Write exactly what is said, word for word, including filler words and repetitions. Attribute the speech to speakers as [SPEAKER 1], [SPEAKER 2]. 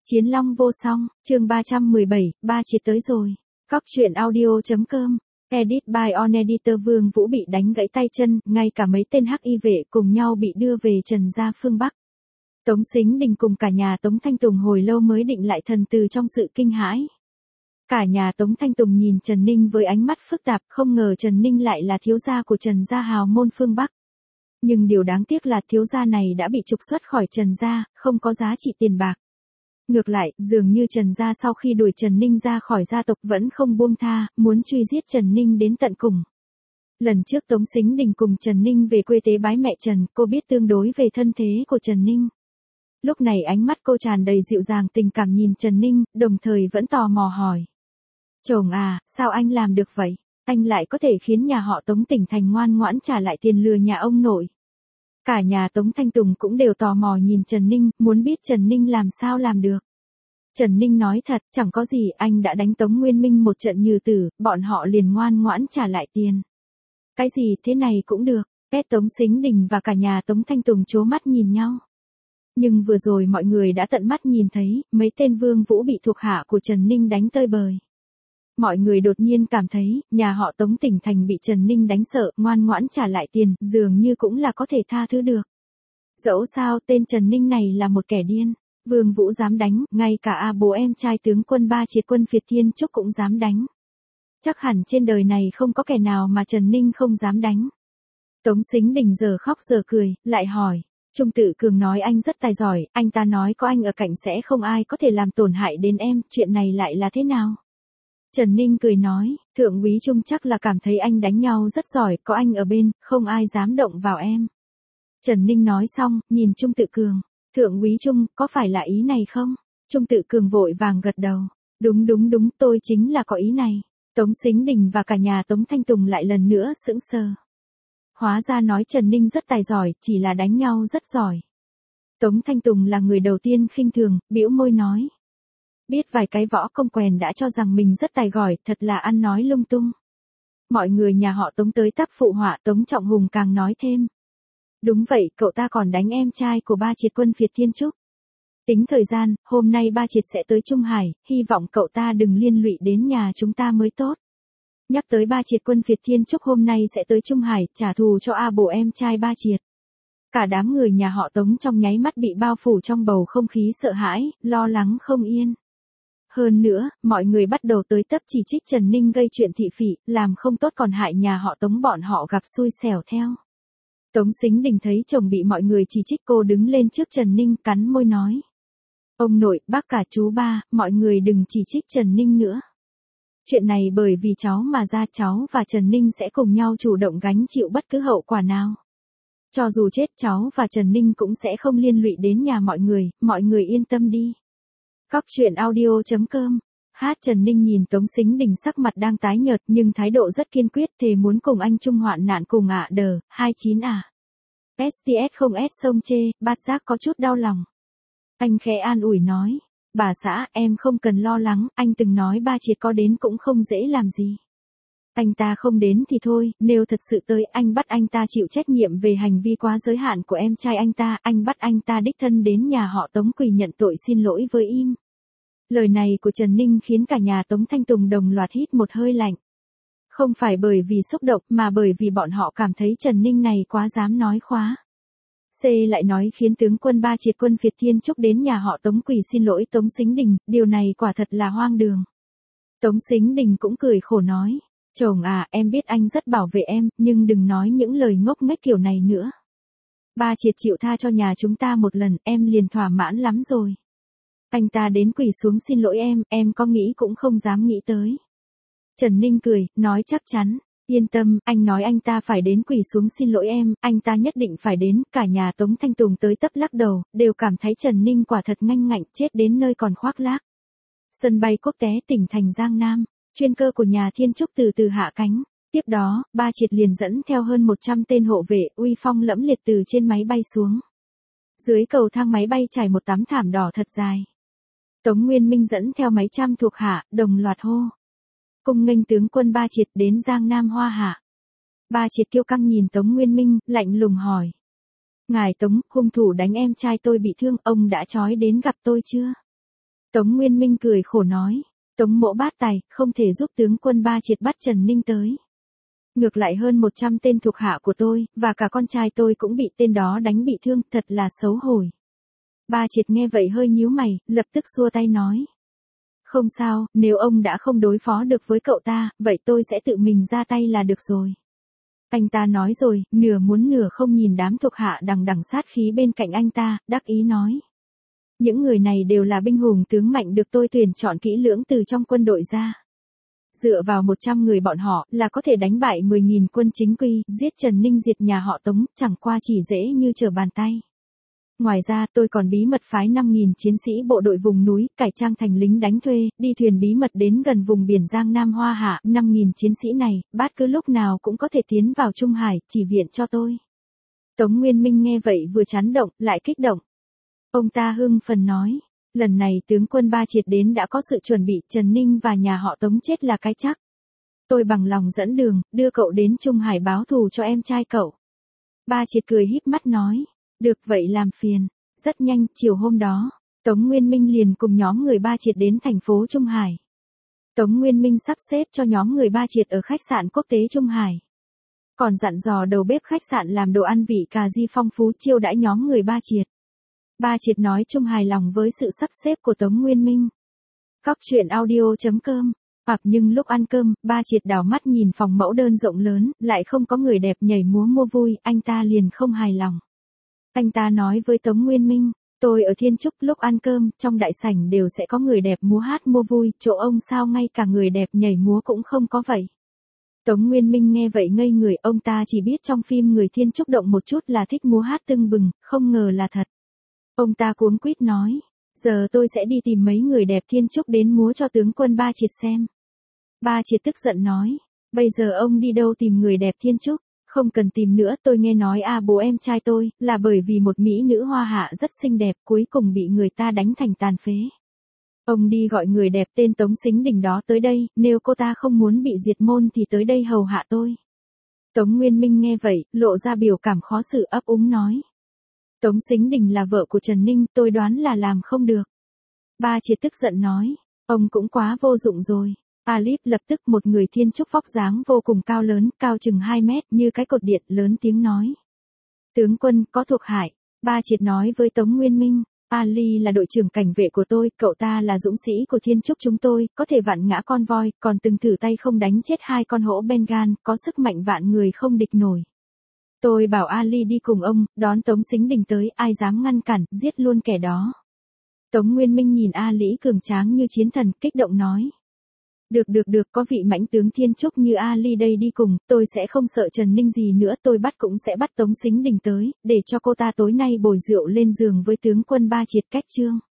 [SPEAKER 1] Chiến long vô song, chương ba trăm mười bảy, ba triệt tới rồi. Cóc truyện audio chấm com, edit by on editor. Vương Vũ bị đánh gãy tay chân, ngay cả mấy tên hắc y vệ cùng nhau bị đưa về Trần gia phương Bắc. Tống Sính Đình cùng cả nhà Tống Thanh Tùng hồi lâu mới định lại thần từ trong sự kinh hãi. Cả nhà Tống Thanh Tùng nhìn Trần Ninh với ánh mắt phức tạp, không ngờ Trần Ninh lại là thiếu gia của Trần gia hào môn phương Bắc. Nhưng điều đáng tiếc là thiếu gia này đã bị trục xuất khỏi Trần gia, không có giá trị tiền bạc. Ngược lại, dường như Trần gia sau khi đuổi Trần Ninh ra khỏi gia tộc vẫn không buông tha, muốn truy giết Trần Ninh đến tận cùng. Lần trước Tống Sính Đình cùng Trần Ninh về quê tế bái mẹ Trần, cô biết tương đối về thân thế của Trần Ninh. Lúc này ánh mắt cô tràn đầy dịu dàng tình cảm nhìn Trần Ninh, đồng thời vẫn tò mò hỏi. Chồng à, sao anh làm được vậy? Anh lại có thể khiến nhà họ Tống tỉnh thành ngoan ngoãn trả lại tiền lừa nhà ông nội. Cả nhà Tống Thanh Tùng cũng đều tò mò nhìn Trần Ninh, muốn biết Trần Ninh làm sao làm được. Trần Ninh nói thật, chẳng có gì, anh đã đánh Tống Nguyên Minh một trận như tử, bọn họ liền ngoan ngoãn trả lại tiền. Cái gì thế này cũng được, Pét Tống Sính Đình và cả nhà Tống Thanh Tùng trố mắt nhìn nhau. Nhưng vừa rồi mọi người đã tận mắt nhìn thấy, mấy tên Vương Vũ bị thuộc hạ của Trần Ninh đánh tơi bời. Mọi người đột nhiên cảm thấy, nhà họ Tống tỉnh thành bị Trần Ninh đánh sợ, ngoan ngoãn trả lại tiền, dường như cũng là có thể tha thứ được. Dẫu sao tên Trần Ninh này là một kẻ điên, Vương Vũ dám đánh, ngay cả A bố em trai tướng quân Ba Triệt quân Phiệt Thiên Trúc cũng dám đánh. Chắc hẳn trên đời này không có kẻ nào mà Trần Ninh không dám đánh. Tống Sính Đình giờ khóc giờ cười, lại hỏi, Trung Tự Cường nói anh rất tài giỏi, anh ta nói có anh ở cạnh sẽ không ai có thể làm tổn hại đến em, chuyện này lại là thế nào? Trần Ninh cười nói, Thượng úy Trung chắc là cảm thấy anh đánh nhau rất giỏi, có anh ở bên, không ai dám động vào em. Trần Ninh nói xong, nhìn Trung Tự Cường, Thượng úy Trung, có phải là ý này không? Trung Tự Cường vội vàng gật đầu, đúng đúng đúng, tôi chính là có ý này. Tống Sính Đình và cả nhà Tống Thanh Tùng lại lần nữa sững sờ. Hóa ra nói Trần Ninh rất tài giỏi, chỉ là đánh nhau rất giỏi. Tống Thanh Tùng là người đầu tiên khinh thường, bĩu môi nói. Biết vài cái võ công quèn đã cho rằng mình rất tài giỏi, thật là ăn nói lung tung. Mọi người nhà họ Tống tới tắp phụ họa, Tống Trọng Hùng càng nói thêm. Đúng vậy, cậu ta còn đánh em trai của Ba Triệt quân Phiệt Thiên Trúc. Tính thời gian, hôm nay Ba Triệt sẽ tới Trung Hải, hy vọng cậu ta đừng liên lụy đến nhà chúng ta mới tốt. Nhắc tới Ba Triệt quân Phiệt Thiên Trúc hôm nay sẽ tới Trung Hải, trả thù cho A bố em trai Ba Triệt. Cả đám người nhà họ Tống trong nháy mắt bị bao phủ trong bầu không khí sợ hãi, lo lắng không yên. Hơn nữa, mọi người bắt đầu tới tấp chỉ trích Trần Ninh gây chuyện thị phỉ, làm không tốt còn hại nhà họ Tống, bọn họ gặp xui xẻo theo. Tống Sính Đình thấy chồng bị mọi người chỉ trích, cô đứng lên trước Trần Ninh cắn môi nói. Ông nội, bác cả chú ba, mọi người đừng chỉ trích Trần Ninh nữa. Chuyện này bởi vì cháu mà ra, cháu và Trần Ninh sẽ cùng nhau chủ động gánh chịu bất cứ hậu quả nào. Cho dù chết cháu và Trần Ninh cũng sẽ không liên lụy đến nhà mọi người, mọi người yên tâm đi. Cóc truyện audio chấm com. Hát Trần Ninh nhìn Tống Sính Đình sắc mặt đang tái nhợt nhưng thái độ rất kiên quyết, thề muốn cùng anh chung hoạn nạn cùng ạ đờ, hai chín à. ét tê ét không S sông chê, bát giác có chút đau lòng. Anh khẽ an ủi nói, bà xã, em không cần lo lắng, anh từng nói Ba Triệt có đến cũng không dễ làm gì. Anh ta không đến thì thôi, nếu thật sự tới, anh bắt anh ta chịu trách nhiệm về hành vi quá giới hạn của em trai anh ta, anh bắt anh ta đích thân đến nhà họ Tống quỳ nhận tội xin lỗi với im. Lời này của Trần Ninh khiến cả nhà Tống Thanh Tùng đồng loạt hít một hơi lạnh. Không phải bởi vì xúc động mà bởi vì bọn họ cảm thấy Trần Ninh này quá dám nói khóa. C lại nói khiến tướng quân Ba Triệt quân Phiệt Thiên Trúc đến nhà họ Tống quỳ xin lỗi Tống Sính Đình, điều này quả thật là hoang đường. Tống Sính Đình cũng cười khổ nói, chồng à, em biết anh rất bảo vệ em, nhưng đừng nói những lời ngốc nghếch kiểu này nữa. Ba Triệt chịu tha cho nhà chúng ta một lần, em liền thỏa mãn lắm rồi. Anh ta đến quỳ xuống xin lỗi em, em có nghĩ cũng không dám nghĩ tới. Trần Ninh cười, nói chắc chắn, yên tâm, anh nói anh ta phải đến quỳ xuống xin lỗi em, anh ta nhất định phải đến, cả nhà Tống Thanh Tùng tới tấp lắc đầu, đều cảm thấy Trần Ninh quả thật nganh ngạnh, chết đến nơi còn khoác lác. Sân bay quốc tế tỉnh thành Giang Nam, chuyên cơ của nhà Thiên Trúc từ từ hạ cánh, tiếp đó, Ba Triệt liền dẫn theo hơn một trăm tên hộ vệ, uy phong lẫm liệt từ trên máy bay xuống. Dưới cầu thang máy bay trải một tấm thảm đỏ thật dài. Tống Nguyên Minh dẫn theo mấy trăm thuộc hạ, đồng loạt hô. Cung nghênh tướng quân Ba Triệt đến Giang Nam Hoa Hạ. Ba Triệt kiêu căng nhìn Tống Nguyên Minh, lạnh lùng hỏi. Ngài Tống, hung thủ đánh em trai tôi bị thương, ông đã trói đến gặp tôi chưa? Tống Nguyên Minh cười khổ nói. Tống mỗ bát tài, không thể giúp tướng quân Ba Triệt bắt Trần Ninh tới. Ngược lại hơn một trăm tên thuộc hạ của tôi, và cả con trai tôi cũng bị tên đó đánh bị thương, thật là xấu hổ. Ba Triệt nghe vậy hơi nhíu mày, lập tức xua tay nói. Không sao, nếu ông đã không đối phó được với cậu ta, vậy tôi sẽ tự mình ra tay là được rồi. Anh ta nói rồi, nửa muốn nửa không nhìn đám thuộc hạ đằng đằng sát khí bên cạnh anh ta, đắc ý nói. Những người này đều là binh hùng tướng mạnh được tôi tuyển chọn kỹ lưỡng từ trong quân đội ra. Dựa vào một trăm người bọn họ là có thể đánh bại mười nghìn quân chính quy, giết Trần Ninh diệt nhà họ Tống, chẳng qua chỉ dễ như trở bàn tay. Ngoài ra tôi còn bí mật phái năm nghìn chiến sĩ bộ đội vùng núi, cải trang thành lính đánh thuê, đi thuyền bí mật đến gần vùng biển Giang Nam Hoa Hạ, năm nghìn chiến sĩ này, bát cứ lúc nào cũng có thể tiến vào Trung Hải, chỉ viện cho tôi. Tống Nguyên Minh nghe vậy vừa chán động, lại kích động. Ông ta hưng phấn nói, lần này tướng quân Ba Triệt đến đã có sự chuẩn bị, Trần Ninh và nhà họ Tống chết là cái chắc. Tôi bằng lòng dẫn đường, đưa cậu đến Trung Hải báo thù cho em trai cậu. Ba Triệt cười híp mắt nói. Được vậy làm phiền. Rất nhanh, chiều hôm đó, Tống Nguyên Minh liền cùng nhóm người Ba Triệt đến thành phố Trung Hải. Tống Nguyên Minh sắp xếp cho nhóm người Ba Triệt ở khách sạn quốc tế Trung Hải. Còn dặn dò đầu bếp khách sạn làm đồ ăn vị cà ri phong phú chiêu đãi nhóm người Ba Triệt. Ba Triệt nói chung hài lòng với sự sắp xếp của Tống Nguyên Minh. Cóc truyện audio chấm com. Hoặc nhưng lúc ăn cơm, Ba Triệt đảo mắt nhìn phòng mẫu đơn rộng lớn, lại không có người đẹp nhảy múa mua vui, anh ta liền không hài lòng. Anh ta nói với Tống Nguyên Minh, tôi ở Thiên Trúc lúc ăn cơm, trong đại sảnh đều sẽ có người đẹp múa hát mua vui, chỗ ông sao ngay cả người đẹp nhảy múa cũng không có vậy. Tống Nguyên Minh nghe vậy ngây người, ông ta chỉ biết trong phim người Thiên Trúc động một chút là thích múa hát tưng bừng, không ngờ là thật. Ông ta cuống quýt nói, giờ tôi sẽ đi tìm mấy người đẹp Thiên Trúc đến múa cho tướng quân Ba Triệt xem. Ba Triệt tức giận nói, bây giờ ông đi đâu tìm người đẹp Thiên Trúc? Không cần tìm nữa, tôi nghe nói a à, bố em trai tôi, là bởi vì một mỹ nữ Hoa Hạ rất xinh đẹp, cuối cùng bị người ta đánh thành tàn phế. Ông đi gọi người đẹp tên Tống Sính Đình đó tới đây, nếu cô ta không muốn bị diệt môn thì tới đây hầu hạ tôi. Tống Nguyên Minh nghe vậy, lộ ra biểu cảm khó xử ấp úng nói. Tống Sính Đình là vợ của Trần Ninh, tôi đoán là làm không được. Ba Triệt tức giận nói, ông cũng quá vô dụng rồi. Alip lập tức một người Thiên Trúc vóc dáng vô cùng cao lớn, cao chừng hai mét, như cái cột điện, lớn tiếng nói. Tướng quân, có thuộc hại. Ba Triệt nói với Tống Nguyên Minh, Ali là đội trưởng cảnh vệ của tôi, cậu ta là dũng sĩ của Thiên Trúc chúng tôi, có thể vạn ngã con voi, còn từng thử tay không đánh chết hai con hổ Bengal, có sức mạnh vạn người không địch nổi. Tôi bảo Ali đi cùng ông, đón Tống Sính Đình tới, ai dám ngăn cản, giết luôn kẻ đó. Tống Nguyên Minh nhìn A Lý cường tráng như chiến thần, kích động nói. Được được được, có vị mãnh tướng Thiên Trúc như Ali đây đi cùng, tôi sẽ không sợ Trần Ninh gì nữa, tôi bắt cũng sẽ bắt Tống Sính Đình tới, để cho cô ta tối nay bồi rượu lên giường với tướng quân Ba Triệt cách chương.